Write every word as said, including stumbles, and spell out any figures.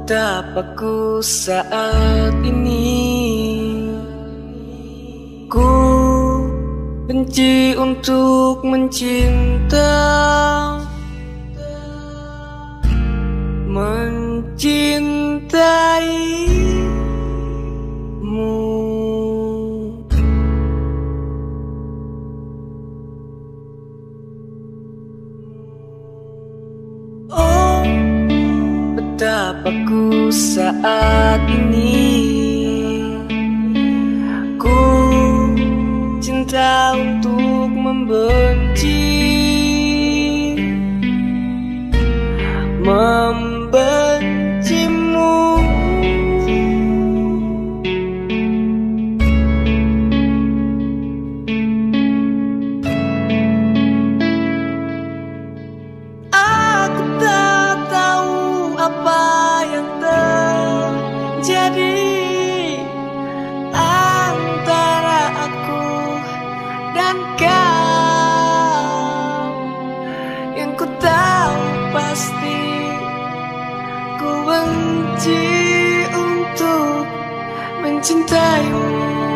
Betapa ku saat ini ku benci untuk mencinta, mencintaimu. Oh, betapa ku saat ini ku cinta untuk membenci, membencimu. Aku tak tahu apa yang terjadi antara aku dan kau. Yang ku tahu pasti ku benci untuk mencintaimu.